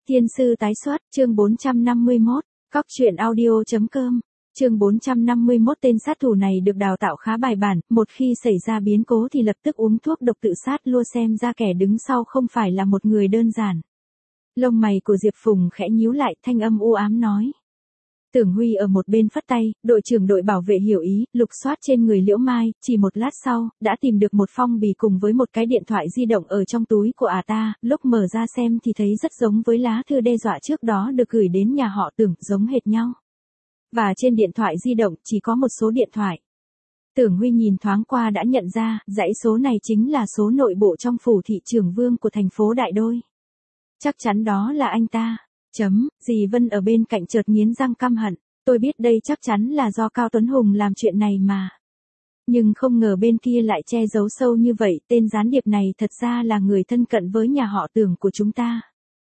Thiên sư tái xuất, chương 451, Cóc truyện audio.com, chương 451 tên sát thủ này được đào tạo khá bài bản, một khi xảy ra biến cố thì lập tức uống thuốc độc tự sát luôn, xem ra kẻ đứng sau không phải là một người đơn giản. Lông mày của Diệp Phùng khẽ nhíu lại, thanh âm u ám nói. Tưởng Huy ở một bên phất tay, đội trưởng đội bảo vệ hiểu ý, lục soát trên người Liễu Mai, chỉ một lát sau, đã tìm được một phong bì cùng với một cái điện thoại di động ở trong túi của ta, lúc mở ra xem thì thấy rất giống với lá thư đe dọa trước đó được gửi đến nhà họ Tưởng, giống hệt nhau. Và trên điện thoại di động chỉ có một số điện thoại. Tưởng Huy nhìn thoáng qua đã nhận ra, dãy số này chính là số nội bộ trong phủ thị trưởng Vương của thành phố Đại Đôi. Chắc chắn đó là anh ta. Dì Vân ở bên cạnh chợt nghiến răng căm hận, tôi biết đây chắc chắn là do Cao Tuấn Hùng làm chuyện này mà. Nhưng không ngờ bên kia lại che giấu sâu như vậy, tên gián điệp này thật ra là người thân cận với nhà họ Tưởng của chúng ta.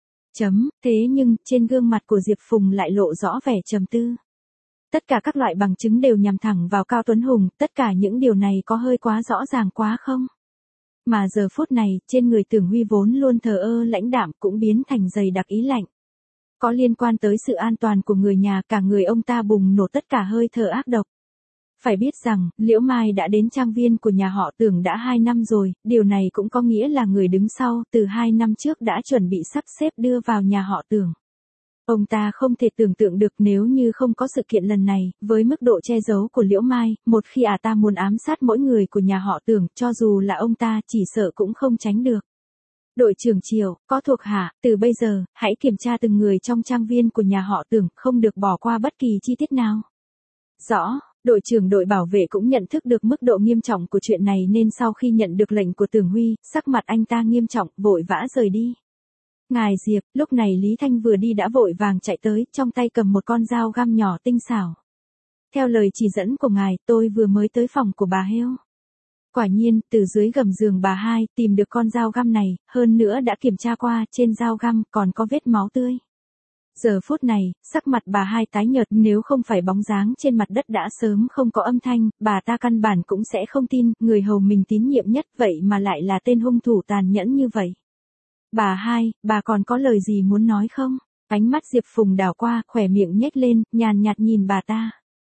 Thế nhưng, trên gương mặt của Diệp Phùng lại lộ rõ vẻ trầm tư. Tất cả các loại bằng chứng đều nhằm thẳng vào Cao Tuấn Hùng, tất cả những điều này có hơi quá rõ ràng quá không? Mà giờ phút này, trên người Tưởng Huy vốn luôn thờ ơ lãnh đạm cũng biến thành dày đặc ý lạnh. Có liên quan tới sự an toàn của người nhà, cả người ông ta bùng nổ tất cả hơi thở ác độc. Phải biết rằng, Liễu Mai đã đến trang viên của nhà họ Tưởng đã 2 năm rồi, điều này cũng có nghĩa là người đứng sau, từ 2 năm trước đã chuẩn bị sắp xếp đưa vào nhà họ Tưởng. Ông ta không thể tưởng tượng được nếu như không có sự kiện lần này, với mức độ che giấu của Liễu Mai, một khi ta muốn ám sát mỗi người của nhà họ Tưởng, cho dù là ông ta chỉ sợ cũng không tránh được. Đội trưởng Triều, có thuộc hạ, từ bây giờ, hãy kiểm tra từng người trong trang viên của nhà họ Tưởng, không được bỏ qua bất kỳ chi tiết nào. Rõ, đội trưởng đội bảo vệ cũng nhận thức được mức độ nghiêm trọng của chuyện này nên sau khi nhận được lệnh của Tưởng Huy, sắc mặt anh ta nghiêm trọng, vội vã rời đi. Ngài Diệp, lúc này Lý Thanh vừa đi đã vội vàng chạy tới, trong tay cầm một con dao găm nhỏ tinh xảo. Theo lời chỉ dẫn của ngài, tôi vừa mới tới phòng của bà Heo. Quả nhiên, từ dưới gầm giường bà Hai, tìm được con dao găm này, hơn nữa đã kiểm tra qua, trên dao găm còn có vết máu tươi. Giờ phút này, sắc mặt bà Hai tái nhợt, nếu không phải bóng dáng trên mặt đất đã sớm không có âm thanh, bà ta căn bản cũng sẽ không tin, người hầu mình tín nhiệm nhất vậy mà lại là tên hung thủ tàn nhẫn như vậy. Bà Hai, bà còn có lời gì muốn nói không? Ánh mắt Diệp Phùng đảo qua, khỏe miệng nhếch lên, nhàn nhạt nhìn bà ta.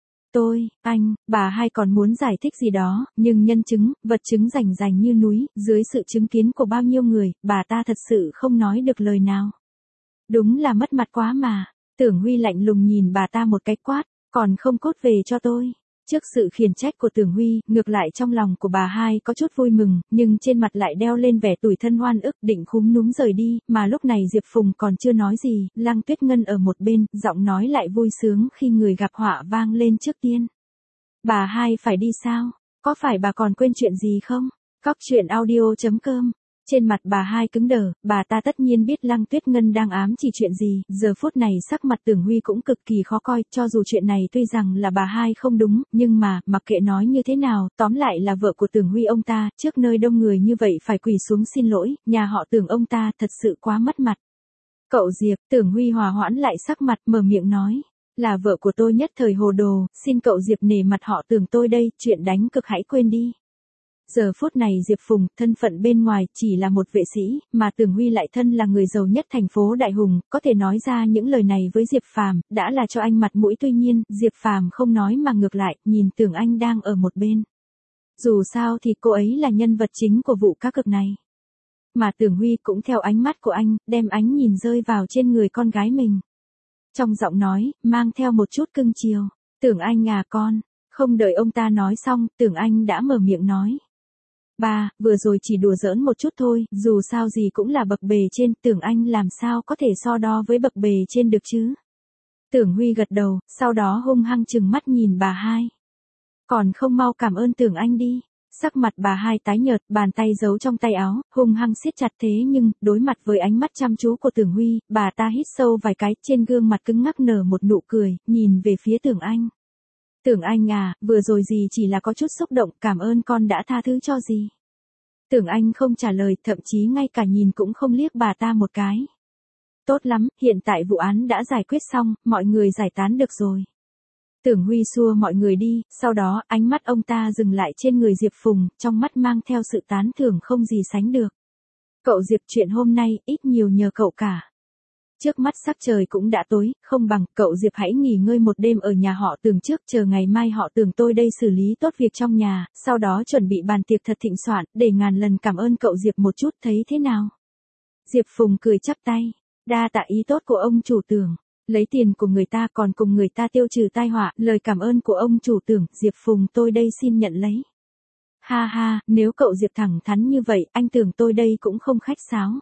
Bà Hai còn muốn giải thích gì đó, nhưng nhân chứng, vật chứng rành rành như núi, dưới sự chứng kiến của bao nhiêu người, bà ta thật sự không nói được lời nào. Đúng là mất mặt quá mà. Tưởng Huy lạnh lùng nhìn bà ta một cái quát, còn không cút về cho tôi. Trước sự khiển trách của Tưởng Huy, ngược lại trong lòng của bà Hai có chút vui mừng, nhưng trên mặt lại đeo lên vẻ tủi thân oan ức, định khúm núm rời đi, mà lúc này Diệp Phùng còn chưa nói gì, Lăng Tuyết Ngân ở một bên, giọng nói lại vui sướng khi người gặp họa vang lên trước tiên. Bà Hai phải đi sao? Có phải bà còn quên chuyện gì không? Cóc truyện audio.com. Trên mặt bà Hai cứng đờ, bà ta tất nhiên biết Lăng Tuyết Ngân đang ám chỉ chuyện gì, giờ phút này sắc mặt Tưởng Huy cũng cực kỳ khó coi, cho dù chuyện này tuy rằng là bà Hai không đúng, nhưng mà, mặc kệ nói như thế nào, tóm lại là vợ của Tưởng Huy ông ta, trước nơi đông người như vậy phải quỳ xuống xin lỗi, nhà họ Tưởng ông ta thật sự quá mất mặt. Cậu Diệp, Tưởng Huy hòa hoãn lại sắc mặt, mở miệng nói, là vợ của tôi nhất thời hồ đồ, xin cậu Diệp nể mặt họ Tưởng tôi đây, chuyện đánh cực hãy quên đi. Giờ phút này Diệp Phùng, thân phận bên ngoài chỉ là một vệ sĩ, mà Tưởng Huy lại thân là người giàu nhất thành phố Đại Hùng, có thể nói ra những lời này với Diệp Phàm, đã là cho anh mặt mũi, tuy nhiên, Diệp Phàm không nói mà ngược lại, nhìn Tưởng Anh đang ở một bên. Dù sao thì cô ấy là nhân vật chính của vụ cá cược này. Mà Tưởng Huy cũng theo ánh mắt của anh, đem ánh nhìn rơi vào trên người con gái mình. Trong giọng nói, mang theo một chút cưng chiều, Tưởng Anh à con, không đợi ông ta nói xong, Tưởng Anh đã mở miệng nói. Ba, vừa rồi chỉ đùa giỡn một chút thôi, dù sao gì cũng là bậc bề trên, Tưởng Anh làm sao có thể so đo với bậc bề trên được chứ. Tưởng Huy gật đầu, sau đó hung hăng trừng mắt nhìn bà Hai. Còn không mau cảm ơn Tưởng Anh đi. Sắc mặt bà Hai tái nhợt, bàn tay giấu trong tay áo, hung hăng siết chặt, thế nhưng, đối mặt với ánh mắt chăm chú của Tưởng Huy, bà ta hít sâu vài cái, trên gương mặt cứng ngắc nở một nụ cười, nhìn về phía Tưởng Anh. Tưởng Anh à, vừa rồi gì chỉ là có chút xúc động, cảm ơn con đã tha thứ cho gì. Tưởng Anh không trả lời, thậm chí ngay cả nhìn cũng không liếc bà ta một cái. Tốt lắm, hiện tại vụ án đã giải quyết xong, mọi người giải tán được rồi. Tưởng Huy xua mọi người đi, sau đó ánh mắt ông ta dừng lại trên người Diệp Phùng, trong mắt mang theo sự tán thưởng không gì sánh được. Cậu Diệp, chuyện hôm nay ít nhiều nhờ cậu cả. Trước mắt sắc trời cũng đã tối, không bằng, cậu Diệp hãy nghỉ ngơi một đêm ở nhà họ Tường trước, chờ ngày mai họ Tường tôi đây xử lý tốt việc trong nhà, sau đó chuẩn bị bàn tiệc thật thịnh soạn, để ngàn lần cảm ơn cậu Diệp một chút, thấy thế nào? Diệp Phùng cười chắp tay, đa tạ ý tốt của ông chủ Tường. Lấy tiền của người ta còn cùng người ta tiêu trừ tai họa, lời cảm ơn của ông chủ Tưởng, Diệp Phùng tôi đây xin nhận lấy. Ha ha, nếu cậu Diệp thẳng thắn như vậy, anh Tưởng tôi đây cũng không khách sáo.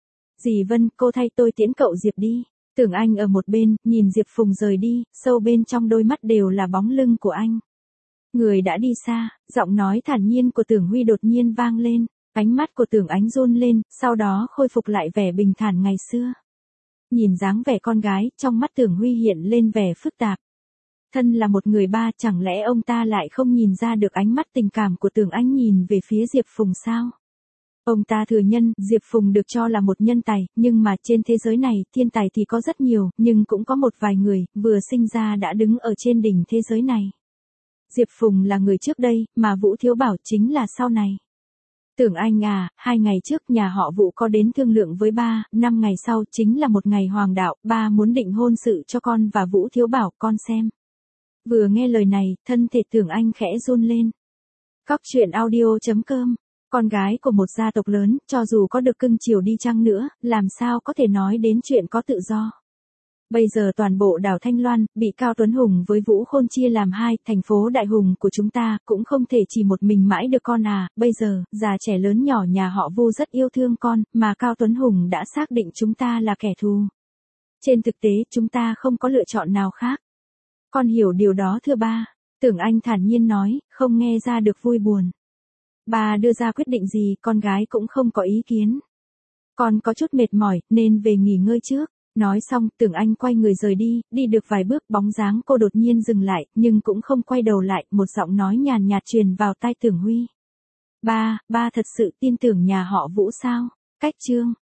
Dì Vân, cô thay tôi tiễn cậu Diệp đi. Tưởng Anh ở một bên, nhìn Diệp Phùng rời đi, sâu bên trong đôi mắt đều là bóng lưng của anh. Người đã đi xa, giọng nói thản nhiên của Tưởng Huy đột nhiên vang lên, ánh mắt của Tưởng Ánh run lên, sau đó khôi phục lại vẻ bình thản ngày xưa. Nhìn dáng vẻ con gái, trong mắt Tưởng Huy hiện lên vẻ phức tạp. Thân là một người ba, chẳng lẽ ông ta lại không nhìn ra được ánh mắt tình cảm của Tưởng Ánh nhìn về phía Diệp Phùng sao? Ông ta thừa nhận, Diệp Phùng được cho là một nhân tài, nhưng mà trên thế giới này, thiên tài thì có rất nhiều, nhưng cũng có một vài người, vừa sinh ra đã đứng ở trên đỉnh thế giới này. Diệp Phùng là người trước đây, mà Vũ Thiếu Bảo chính là sau này. Tưởng Anh à, 2 ngày trước nhà họ Vũ có đến thương lượng với ba, 5 ngày sau chính là một ngày hoàng đạo, ba muốn định hôn sự cho con và Vũ Thiếu Bảo, con xem. Vừa nghe lời này, thân thể Tưởng Anh khẽ run lên. Cóc truyện audio.com. Con gái của một gia tộc lớn, cho dù có được cưng chiều đi chăng nữa, làm sao có thể nói đến chuyện có tự do. Bây giờ toàn bộ đảo Thanh Loan, bị Cao Tuấn Hùng với Vũ Khôn chia làm hai, thành phố Đại Hùng của chúng ta, cũng không thể chỉ một mình mãi được con à, bây giờ, già trẻ lớn nhỏ nhà họ Vu rất yêu thương con, mà Cao Tuấn Hùng đã xác định chúng ta là kẻ thù. Trên thực tế, chúng ta không có lựa chọn nào khác. Con hiểu điều đó thưa ba, Tưởng Anh thản nhiên nói, không nghe ra được vui buồn. Bà đưa ra quyết định gì, con gái cũng không có ý kiến. Con có chút mệt mỏi, nên về nghỉ ngơi trước. Nói xong, Tưởng Anh quay người rời đi, đi được vài bước bóng dáng cô đột nhiên dừng lại, nhưng cũng không quay đầu lại, một giọng nói nhàn nhạt truyền vào tai Tưởng Huy. Ba thật sự tin tưởng nhà họ Vũ sao? Cách chương.